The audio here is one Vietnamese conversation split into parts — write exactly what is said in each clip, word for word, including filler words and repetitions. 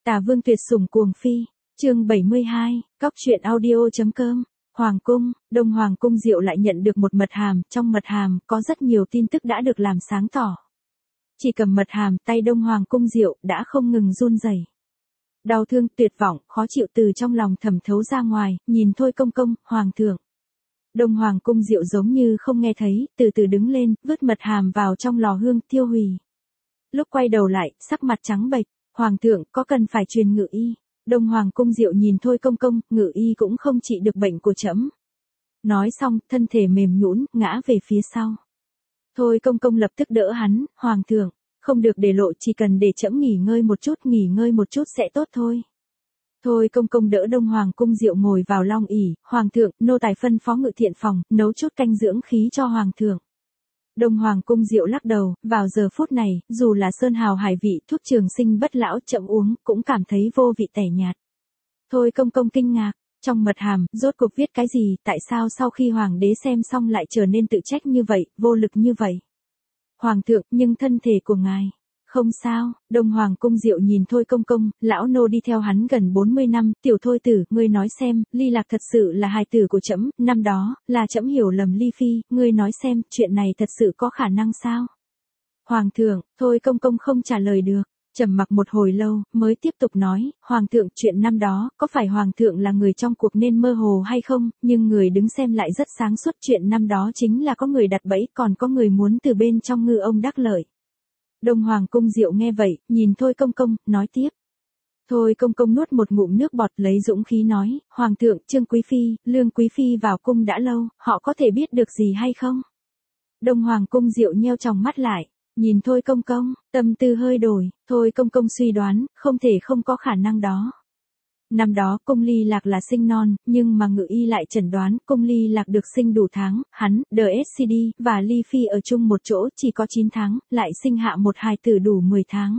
Tà Vương tuyệt sủng cuồng phi, chương bảy mươi hai, cóc truyện audio.com, Hoàng cung, Đông Hoàng cung Diệu lại nhận được một mật hàm, trong mật hàm có rất nhiều tin tức đã được làm sáng tỏ. Chỉ cầm mật hàm, tay Đông Hoàng cung Diệu đã không ngừng run rẩy. Đau thương, tuyệt vọng, khó chịu từ trong lòng thẩm thấu ra ngoài, nhìn Thôi Công Công, Hoàng thượng. Đông Hoàng cung Diệu giống như không nghe thấy, từ từ đứng lên, vứt mật hàm vào trong lò hương, tiêu hủy. Lúc quay đầu lại, sắc mặt trắng bệch, Hoàng thượng có cần phải truyền ngự y. Đông Hoàng cung Diệu nhìn Thôi Công Công, ngự y cũng không trị được bệnh của trẫm. Nói xong, thân thể mềm nhũn, ngã về phía sau. Thôi Công Công lập tức đỡ hắn, Hoàng thượng, không được để lộ, chỉ cần để trẫm nghỉ ngơi một chút, nghỉ ngơi một chút sẽ tốt thôi. Thôi Công Công đỡ Đông Hoàng cung Diệu ngồi vào long ỷ, Hoàng thượng, nô tài phân phó ngự thiện phòng, nấu chút canh dưỡng khí cho Hoàng thượng. Đông Hoàng cung Diệu lắc đầu, vào giờ phút này, dù là sơn hào hải vị, thuốc trường sinh bất lão chậm uống, cũng cảm thấy vô vị tẻ nhạt. Thôi Công Công kinh ngạc, trong mật hàm, rốt cuộc viết cái gì, tại sao sau khi Hoàng đế xem xong lại trở nên tự trách như vậy, vô lực như vậy. Hoàng thượng, nhưng thân thể của ngài, không sao. Đông Hoàng cung Diệu nhìn Thôi Công Công, lão nô đi theo hắn gần bốn mươi năm, tiểu Thôi tử, ngươi nói xem, Ly Lạc thật sự là hài tử của trẫm, năm đó, là trẫm hiểu lầm Ly Phi, ngươi nói xem, chuyện này thật sự có khả năng sao? Hoàng thượng, Thôi Công Công không trả lời được, trầm mặc một hồi lâu, mới tiếp tục nói, Hoàng thượng, chuyện năm đó, có phải Hoàng thượng là người trong cuộc nên mơ hồ hay không, nhưng người đứng xem lại rất sáng suốt, chuyện năm đó chính là có người đặt bẫy, còn có người muốn từ bên trong ngư ông đắc lợi. Đông Hoàng cung Diệu nghe vậy, nhìn Thôi Công Công, nói tiếp. Thôi Công Công nuốt một ngụm nước bọt, lấy dũng khí nói, Hoàng thượng, Trương Quý Phi, Lương Quý Phi vào cung đã lâu, họ có thể biết được gì hay không? Đông Hoàng cung Diệu nheo tròng mắt lại, nhìn Thôi Công Công, tâm tư hơi đổi, Thôi Công Công suy đoán, không thể không có khả năng đó. Năm đó cung Ly Lạc là sinh non, nhưng mà ngự y lại chẩn đoán cung Ly Lạc được sinh đủ tháng, hắn, đê ét xê đê, và Ly Phi ở chung một chỗ chỉ có chín tháng, lại sinh hạ một hài tử đủ mười tháng.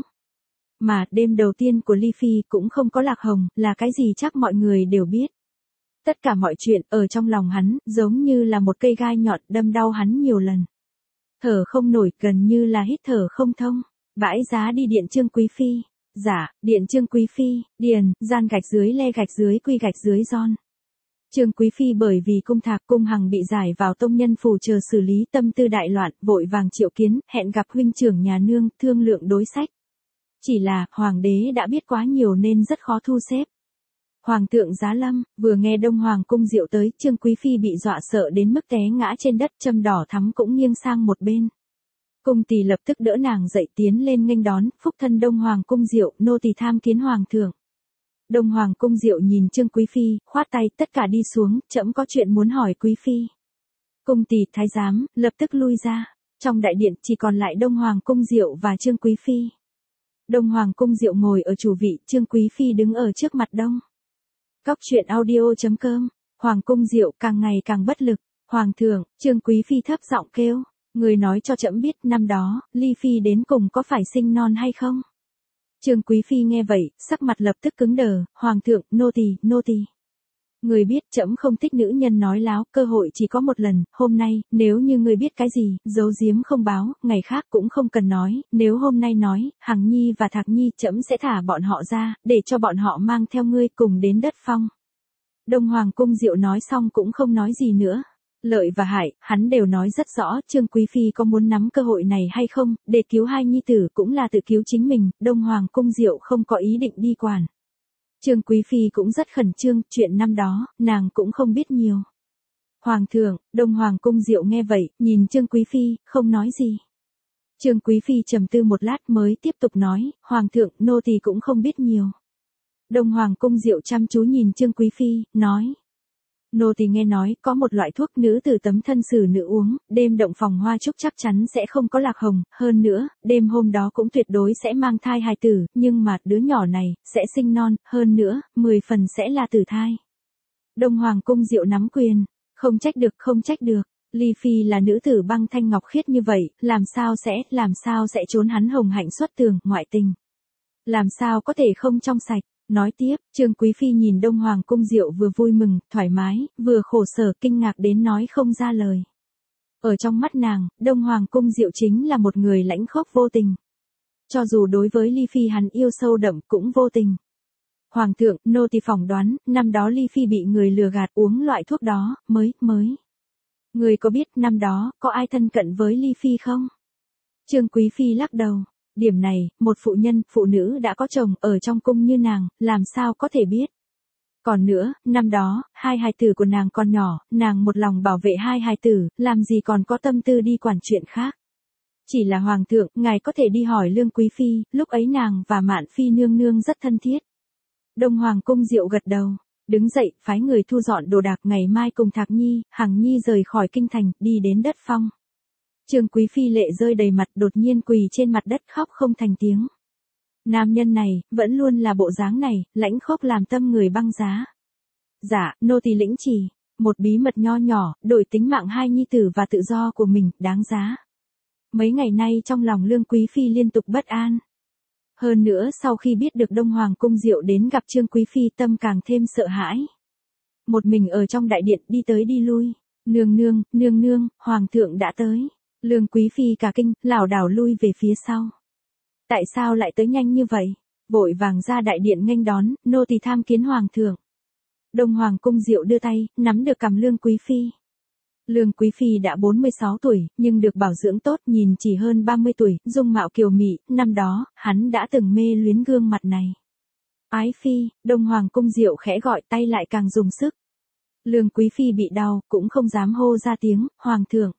Mà đêm đầu tiên của Ly Phi cũng không có lạc hồng, là cái gì chắc mọi người đều biết. Tất cả mọi chuyện ở trong lòng hắn, giống như là một cây gai nhọn đâm đau hắn nhiều lần. Thở không nổi, gần như là hít thở không thông, bãi giá đi điện Trương Quý Phi. Dạ, điện Trương Quý Phi, điền, gian gạch dưới le gạch dưới quy gạch dưới giòn. Trương Quý Phi bởi vì cung thạc cung hằng bị giải vào tông nhân phủ chờ xử lý, tâm tư đại loạn, vội vàng triệu kiến, hẹn gặp huynh trưởng nhà nương, thương lượng đối sách. Chỉ là, hoàng đế đã biết quá nhiều nên rất khó thu xếp. Hoàng thượng giá lâm, vừa nghe Đông Hoàng cung Diệu tới, Trương Quý Phi bị dọa sợ đến mức té ngã trên đất, châm đỏ thắm cũng nghiêng sang một bên. Cung tỳ lập tức đỡ nàng dậy tiến lên nghênh đón, phúc thân Đông Hoàng cung Diệu, nô tỳ tham kiến Hoàng thượng. Đông Hoàng cung Diệu nhìn Trương Quý Phi, khoát tay, tất cả đi xuống, trẫm có chuyện muốn hỏi Quý Phi. Cung tỳ thái giám, lập tức lui ra, trong đại điện chỉ còn lại Đông Hoàng cung Diệu và Trương Quý Phi. Đông Hoàng cung Diệu ngồi ở chủ vị, Trương Quý Phi đứng ở trước mặt Đông. Cóc truyện audio.com, Hoàng cung Diệu càng ngày càng bất lực, Hoàng thượng, Trương Quý Phi thấp giọng kêu. Người nói cho trẫm biết năm đó, Ly Phi đến cùng có phải sinh non hay không? Trương Quý Phi nghe vậy, sắc mặt lập tức cứng đờ, Hoàng thượng, nô tỳ, nô tỳ. Người biết trẫm không thích nữ nhân nói láo, cơ hội chỉ có một lần, hôm nay, nếu như người biết cái gì, giấu giếm không báo, ngày khác cũng không cần nói, nếu hôm nay nói, Hằng Nhi và Thạc Nhi trẫm sẽ thả bọn họ ra, để cho bọn họ mang theo ngươi cùng đến đất phong. Đông Hoàng cung Diệu nói xong cũng không nói gì nữa. Lợi và hại, hắn đều nói rất rõ, Trương Quý Phi có muốn nắm cơ hội này hay không, để cứu hai nhi tử cũng là tự cứu chính mình, Đông Hoàng cung Diệu không có ý định đi quản. Trương Quý Phi cũng rất khẩn trương, chuyện năm đó, nàng cũng không biết nhiều. Hoàng thượng, Đông Hoàng cung Diệu nghe vậy, nhìn Trương Quý Phi, không nói gì. Trương Quý Phi trầm tư một lát mới tiếp tục nói, Hoàng thượng, nô tỳ cũng không biết nhiều. Đông Hoàng cung Diệu chăm chú nhìn Trương Quý Phi, nói. Nô tỳ nghe nói, có một loại thuốc nữ từ tấm thân xử nữ uống, đêm động phòng hoa trúc chắc chắn sẽ không có lạc hồng, hơn nữa, đêm hôm đó cũng tuyệt đối sẽ mang thai hài tử, nhưng mà, đứa nhỏ này, sẽ sinh non, hơn nữa, mười phần sẽ là tử thai. Đông Hoàng cung Diệu nắm quyền, không trách được, không trách được, Ly Phi là nữ tử băng thanh ngọc khiết như vậy, làm sao sẽ, làm sao sẽ trốn hắn hồng hạnh xuất tường, ngoại tình. Làm sao có thể không trong sạch. Nói tiếp, Trương Quý Phi nhìn Đông Hoàng cung Diệu vừa vui mừng, thoải mái, vừa khổ sở, kinh ngạc đến nói không ra lời. Ở trong mắt nàng, Đông Hoàng cung Diệu chính là một người lãnh khốc vô tình. Cho dù đối với Ly Phi hắn yêu sâu đậm cũng vô tình. Hoàng thượng, nô tỳ phỏng đoán, năm đó Ly Phi bị người lừa gạt uống loại thuốc đó, mới, mới. Người có biết năm đó, có ai thân cận với Ly Phi không? Trương Quý Phi lắc đầu. Điểm này, một phụ nhân, phụ nữ đã có chồng ở trong cung như nàng, làm sao có thể biết? Còn nữa, năm đó, hai hài tử của nàng còn nhỏ, nàng một lòng bảo vệ hai hài tử, làm gì còn có tâm tư đi quản chuyện khác. Chỉ là Hoàng thượng, ngài có thể đi hỏi Lương Quý Phi, lúc ấy nàng và Mạn Phi nương nương rất thân thiết. Đông Hoàng cung Diệu gật đầu, đứng dậy, phái người thu dọn đồ đạc, ngày mai cùng Thạc Nhi, Hằng Nhi rời khỏi kinh thành, đi đến đất Phong. Trương Quý Phi lệ rơi đầy mặt, đột nhiên quỳ trên mặt đất khóc không thành tiếng. Nam nhân này, vẫn luôn là bộ dáng này, lãnh khốc làm tâm người băng giá. Dạ, nô tỳ lĩnh chỉ, một bí mật nho nhỏ, đổi tính mạng hai nhi tử và tự do của mình, đáng giá. Mấy ngày nay trong lòng Lương Quý Phi liên tục bất an. Hơn nữa sau khi biết được Đông Hoàng cung Diệu đến gặp Trương Quý Phi, tâm càng thêm sợ hãi. Một mình ở trong đại điện đi tới đi lui, nương nương, nương nương, Hoàng thượng đã tới. Lương Quý Phi cả kinh, lảo đảo lui về phía sau. Tại sao lại tới nhanh như vậy? Vội vàng ra đại điện nghênh đón, nô tỳ tham kiến Hoàng thượng. Đông Hoàng cung Diệu đưa tay, nắm được cằm Lương Quý Phi. Lương Quý Phi đã bốn mươi sáu tuổi, nhưng được bảo dưỡng tốt, nhìn chỉ hơn ba mươi tuổi, dung mạo kiều mị, năm đó, hắn đã từng mê luyến gương mặt này. Ái Phi, Đông Hoàng cung Diệu khẽ gọi, tay lại càng dùng sức. Lương Quý Phi bị đau, cũng không dám hô ra tiếng, Hoàng thượng.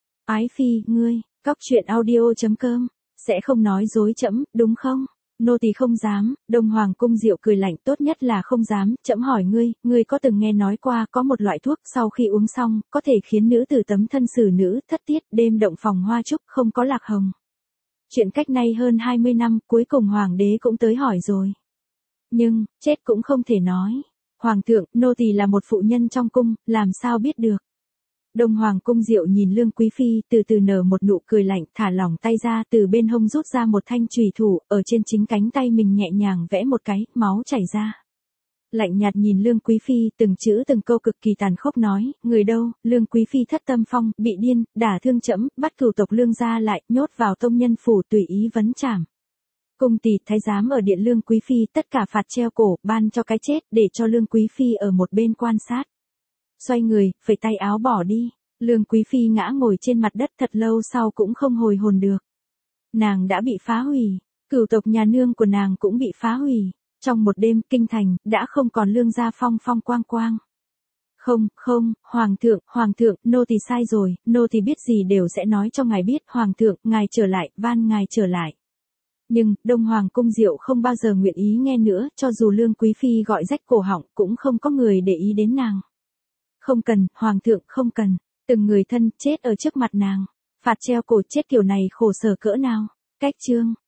Ái Phi, ngươi, cóc truyện audio chấm com, sẽ không nói dối trẫm, đúng không? Nô tỳ không dám. Đông Hoàng cung Diệu cười lạnh, tốt nhất là không dám. Trẫm hỏi ngươi, ngươi có từng nghe nói qua có một loại thuốc sau khi uống xong, có thể khiến nữ tử tấm thân xử nữ, thất tiết, đêm động phòng hoa trúc, không có lạc hồng. Chuyện cách nay hơn hai mươi năm, cuối cùng Hoàng đế cũng tới hỏi rồi. Nhưng, chết cũng không thể nói. Hoàng thượng, nô tỳ là một phụ nhân trong cung, làm sao biết được. Đông Hoàng cung Diệu nhìn Lương Quý Phi, từ từ nở một nụ cười lạnh, thả lỏng tay ra, từ bên hông rút ra một thanh chùy thủ, ở trên chính cánh tay mình nhẹ nhàng vẽ một cái, máu chảy ra. Lạnh nhạt nhìn Lương Quý Phi, từng chữ từng câu cực kỳ tàn khốc nói, người đâu? Lương Quý Phi thất tâm phong, bị điên, đả thương trẫm, bắt cửu tộc Lương gia lại, nhốt vào tông nhân phủ, tùy ý vấn trảm. Cung tỳ thái giám ở điện Lương Quý Phi, tất cả phạt treo cổ, ban cho cái chết, để cho Lương Quý Phi ở một bên quan sát. Xoay người, phẩy tay áo bỏ đi. Lương Quý Phi ngã ngồi trên mặt đất, thật lâu sau cũng không hồi hồn được. Nàng đã bị phá hủy, cửu tộc nhà nương của nàng cũng bị phá hủy. Trong một đêm, kinh thành, đã không còn Lương gia phong phong quang quang. Không, không, Hoàng thượng, Hoàng thượng, nô tỳ sai rồi, nô tỳ biết gì đều sẽ nói cho ngài biết. Hoàng thượng, ngài trở lại, van ngài trở lại. Nhưng, Đông Hoàng cung Diệu không bao giờ nguyện ý nghe nữa, cho dù Lương Quý Phi gọi rách cổ họng, cũng không có người để ý đến nàng. Không cần, Hoàng thượng, không cần. Từng người thân chết ở trước mặt nàng. Phạt treo cổ chết kiểu này khổ sở cỡ nào. Cách chương.